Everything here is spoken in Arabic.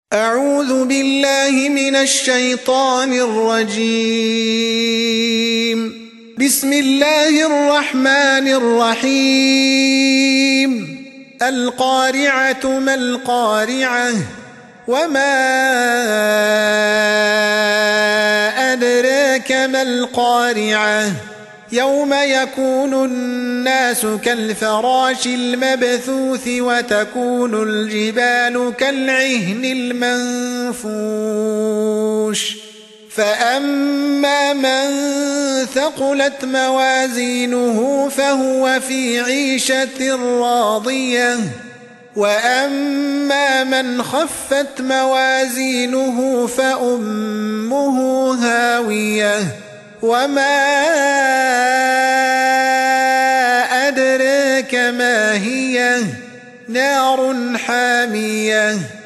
أعوذ بالله من الشيطان الرجيم. بسم الله الرحمن الرحيم. القارعة ما القارعة وما أدراك ما القارعة يوم يكون الناس كالفراش المبثوث وتكون الجبال كالعهن المنفوش فأما من ثقلت موازينه فهو في عيشة راضية وأما من خفت موازينه فأمه هاوية وما أدراك ما هي نار حامية